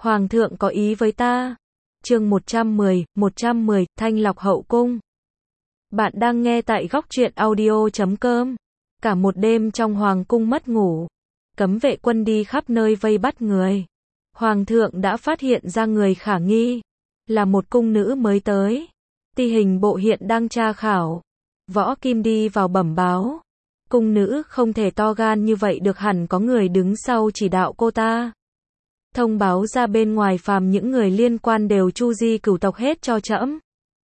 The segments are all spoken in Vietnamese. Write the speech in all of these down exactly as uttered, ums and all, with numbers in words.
Hoàng thượng có ý với ta. Chương một trăm mười, một trăm mười, Thanh lọc hậu cung. Bạn đang nghe tại góc truyện audio chấm com. Cả một đêm trong hoàng cung mất ngủ. Cấm vệ quân đi khắp nơi vây bắt người. Hoàng thượng đã phát hiện ra người khả nghi. Là một cung nữ mới tới. Ti hình bộ hiện đang tra khảo. Võ Kim đi vào bẩm báo. Cung nữ không thể to gan như vậy được, hẳn có người đứng sau chỉ đạo cô ta. Thông báo ra bên ngoài, phàm những người liên quan đều chu di cửu tộc hết cho trẫm.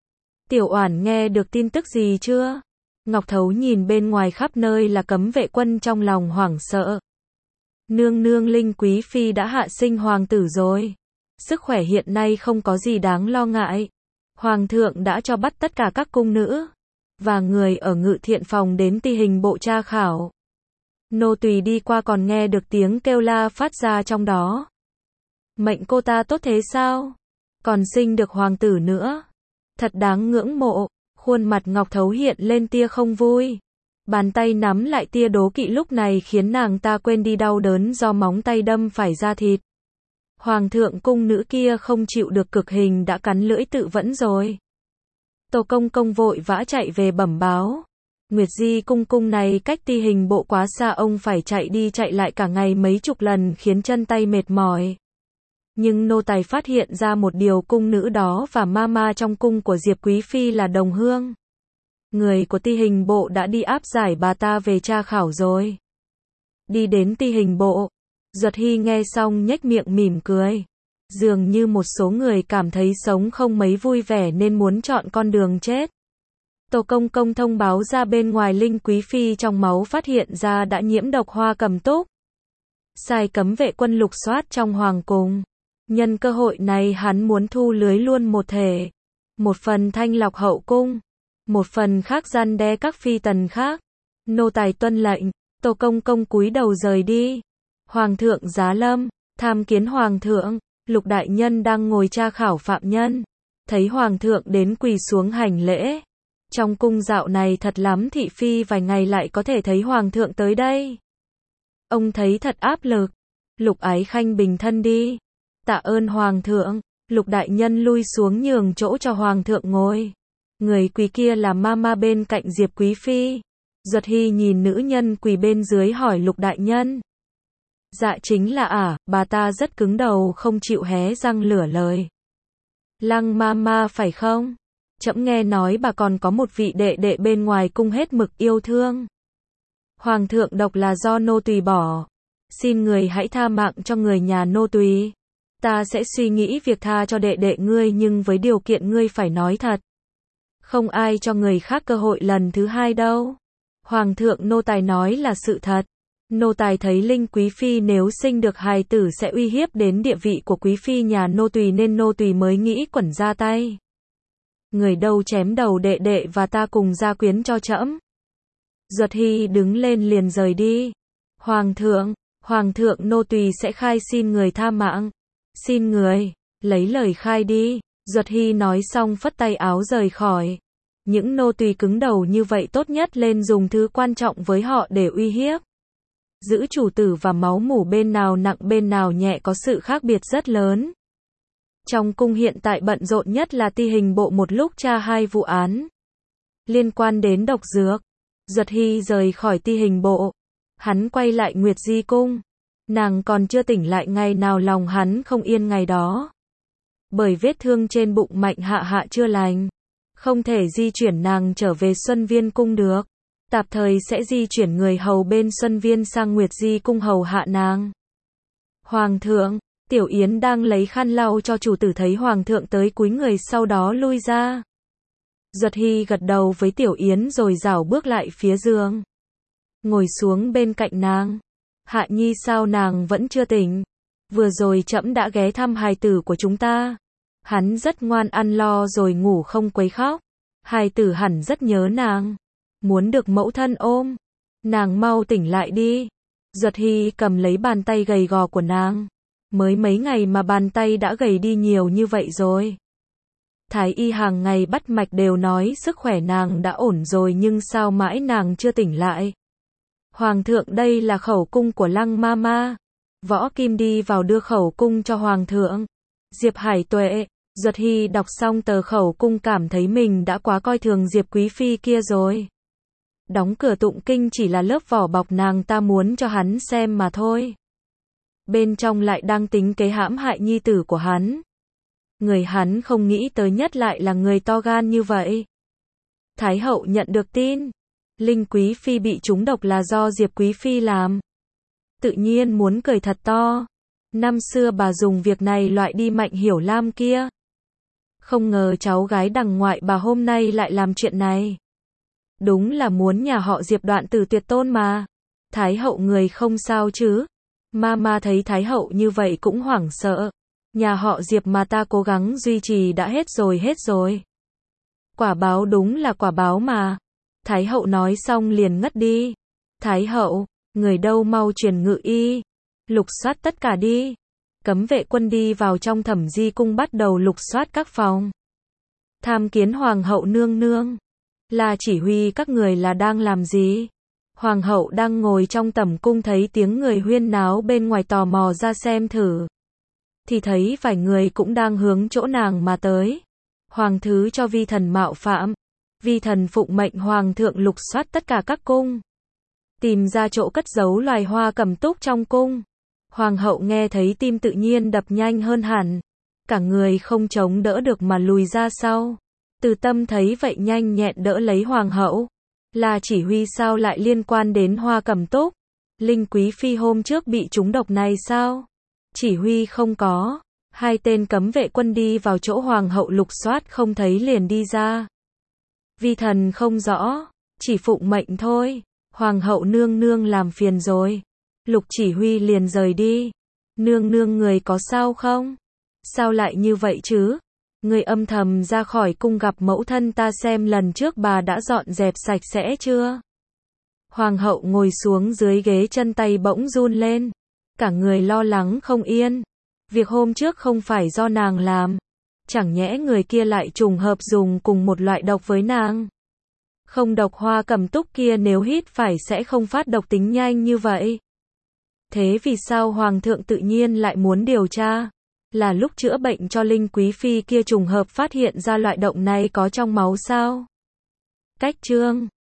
Tiểu Oản nghe được tin tức gì chưa? Ngọc Thấu nhìn bên ngoài khắp nơi là cấm vệ quân, trong lòng hoảng sợ. Nương nương, Linh Quý Phi đã hạ sinh hoàng tử rồi. Sức khỏe hiện nay không có gì đáng lo ngại. Hoàng thượng đã cho bắt tất cả các cung nữ và người ở ngự thiện phòng đến ti hình bộ tra khảo. Nô tùy đi qua còn nghe được tiếng kêu la phát ra trong đó. Mệnh cô ta tốt thế sao? Còn sinh được hoàng tử nữa. Thật đáng ngưỡng mộ. Khuôn mặt Ngọc Thấu hiện lên tia không vui. Bàn tay nắm lại tia đố kỵ lúc này khiến nàng ta quên đi đau đớn do móng tay đâm phải da thịt. Hoàng thượng, cung nữ kia không chịu được cực hình đã cắn lưỡi tự vẫn rồi. Tô Công Công vội vã chạy về bẩm báo. Nguyệt Di cung cung này cách ti hình bộ quá xa, ông phải chạy đi chạy lại cả ngày mấy chục lần khiến chân tay mệt mỏi. Nhưng nô tài phát hiện ra một điều, cung nữ đó và mama trong cung của Diệp Quý Phi là đồng hương. Người của ti hình bộ đã đi áp giải bà ta về tra khảo rồi. Đi đến ti hình bộ, Duật Hy nghe xong nhếch miệng mỉm cười. Dường như một số người cảm thấy sống không mấy vui vẻ nên muốn chọn con đường chết. Tô Công Công thông báo ra bên ngoài, Linh Quý Phi trong máu phát hiện ra đã nhiễm độc hoa cầm túc. Sai cấm vệ quân lục soát trong hoàng cung. Nhân cơ hội này hắn muốn thu lưới luôn một thể. Một phần thanh lọc hậu cung, một phần khác răn đe các phi tần khác. Nô tài tuân lệnh. Tô Công Công cúi đầu rời đi. Hoàng thượng giá lâm, tham kiến hoàng thượng. Lục đại nhân đang ngồi tra khảo phạm nhân. Thấy hoàng thượng đến quỳ xuống hành lễ. Trong cung dạo này thật lắm, thị phi vài ngày lại có thể thấy hoàng thượng tới đây. Ông thấy thật áp lực. Lục Ái Khanh bình thân đi. Tạ ơn hoàng thượng. Lục đại nhân lui xuống nhường chỗ cho hoàng thượng ngồi. Người quỳ kia là mama bên cạnh Diệp Quý Phi. Duật Hy nhìn nữ nhân quỳ bên dưới hỏi Lục đại nhân. Dạ chính là ả, à, bà ta rất cứng đầu không chịu hé răng lửa lời. Lăng mama phải không? Trẫm nghe nói bà còn có một vị đệ đệ bên ngoài cung hết mực yêu thương. Hoàng thượng độc là do nô tùy bỏ. Xin người hãy tha mạng cho người nhà nô tùy. Ta sẽ suy nghĩ việc tha cho đệ đệ ngươi, nhưng với điều kiện ngươi phải nói thật. Không ai cho người khác cơ hội lần thứ hai đâu. Hoàng thượng, nô tài nói là sự thật. Nô tài thấy Linh Quý Phi nếu sinh được hài tử sẽ uy hiếp đến địa vị của Quý Phi nhà nô tùy nên nô tùy mới nghĩ quẩn ra tay. Người đâu chém đầu đệ đệ và ta cùng gia quyến cho trẫm. Duật Hy đứng lên liền rời đi. Hoàng thượng, hoàng thượng, nô tùy sẽ khai xin người tha mạng. Xin người, lấy lời khai đi. Duật Hy nói xong phất tay áo rời khỏi. Những nô tùy cứng đầu như vậy tốt nhất lên dùng thứ quan trọng với họ để uy hiếp. Giữ chủ tử và máu mủ bên nào nặng bên nào nhẹ có sự khác biệt rất lớn. Trong cung hiện tại bận rộn nhất là ti hình bộ, một lúc tra hai vụ án liên quan đến độc dược. Duật Hy rời khỏi ti hình bộ. Hắn quay lại Nguyệt Di cung. Nàng còn chưa tỉnh lại, ngày nào lòng hắn không yên ngày đó. Bởi vết thương trên bụng Mạnh Hạ Hạ chưa lành. Không thể di chuyển nàng trở về Xuân Viên cung được. Tạm thời sẽ di chuyển người hầu bên Xuân Viên sang Nguyệt Di cung hầu hạ nàng. Hoàng thượng, Tiểu Yến đang lấy khăn lau cho chủ tử thấy hoàng thượng tới cúi người sau đó lui ra. Duật Hy gật đầu với Tiểu Yến rồi rảo bước lại phía giường. Ngồi xuống bên cạnh nàng. Hạ nhi sao nàng vẫn chưa tỉnh? Vừa rồi trẫm đã ghé thăm hài tử của chúng ta. Hắn rất ngoan, ăn lo rồi ngủ không quấy khóc. Hài tử hẳn rất nhớ nàng. Muốn được mẫu thân ôm. Nàng mau tỉnh lại đi. Duật Hy cầm lấy bàn tay gầy gò của nàng. Mới mấy ngày mà bàn tay đã gầy đi nhiều như vậy rồi. Thái y hàng ngày bắt mạch đều nói sức khỏe nàng đã ổn rồi, nhưng sao mãi nàng chưa tỉnh lại? Hoàng thượng, đây là khẩu cung của Lăng Mama. Võ Kim đi vào đưa khẩu cung cho Hoàng thượng. Diệp Hải Tuệ, Duật Hy đọc xong tờ khẩu cung cảm thấy mình đã quá coi thường Diệp Quý Phi kia rồi. Đóng cửa tụng kinh chỉ là lớp vỏ bọc nàng ta muốn cho hắn xem mà thôi. Bên trong lại đang tính kế hãm hại nhi tử của hắn. Người hắn không nghĩ tới nhất lại là người to gan như vậy. Thái hậu nhận được tin, Linh Quý Phi bị trúng độc là do Diệp Quý Phi làm. Tự nhiên muốn cười thật to. Năm xưa bà dùng việc này loại đi Mạnh Hiểu Lam kia. Không ngờ cháu gái đằng ngoại bà hôm nay lại làm chuyện này. Đúng là muốn nhà họ Diệp đoạn tử tuyệt tôn mà. Thái hậu người không sao chứ? Mama thấy Thái hậu như vậy cũng hoảng sợ. Nhà họ Diệp mà ta cố gắng duy trì đã hết rồi hết rồi. Quả báo đúng là quả báo mà. Thái hậu nói xong liền ngất đi. Thái hậu, người đâu mau truyền ngự y. Lục soát tất cả đi. Cấm vệ quân đi vào trong Thẩm Di cung bắt đầu lục soát các phòng. Tham kiến Hoàng hậu nương nương. Là chỉ huy các người là đang làm gì? Hoàng hậu đang ngồi trong tẩm cung thấy tiếng người huyên náo bên ngoài tò mò ra xem thử. Thì thấy vài người cũng đang hướng chỗ nàng mà tới. Hoàng thứ cho vi thần mạo phạm. Vi thần phụng mệnh hoàng thượng lục soát tất cả các cung. Tìm ra chỗ cất giấu loài hoa cẩm túc trong cung. Hoàng hậu nghe thấy tim tự nhiên đập nhanh hơn hẳn. Cả người không chống đỡ được mà lùi ra sau. Từ Tâm thấy vậy nhanh nhẹn đỡ lấy hoàng hậu. Là chỉ huy sao lại liên quan đến hoa cẩm túc? Linh Quý Phi hôm trước bị trúng độc này sao? Chỉ huy không có. Hai tên cấm vệ quân đi vào chỗ hoàng hậu lục soát không thấy liền đi ra. Vi thần không rõ. Chỉ phụng mệnh thôi. Hoàng hậu nương nương làm phiền rồi. Lục chỉ huy liền rời đi. Nương nương người có sao không? Sao lại như vậy chứ? Người âm thầm ra khỏi cung gặp mẫu thân ta xem lần trước bà đã dọn dẹp sạch sẽ chưa? Hoàng hậu ngồi xuống dưới ghế chân tay bỗng run lên. Cả người lo lắng không yên. Việc hôm trước không phải do nàng làm. Chẳng nhẽ người kia lại trùng hợp dùng cùng một loại độc với nàng. Không độc hoa cẩm túc kia nếu hít phải sẽ không phát độc tính nhanh như vậy. Thế vì sao Hoàng thượng tự nhiên lại muốn điều tra? Là lúc chữa bệnh cho Linh Quý Phi kia trùng hợp phát hiện ra loại độc này có trong máu sao? Cách chương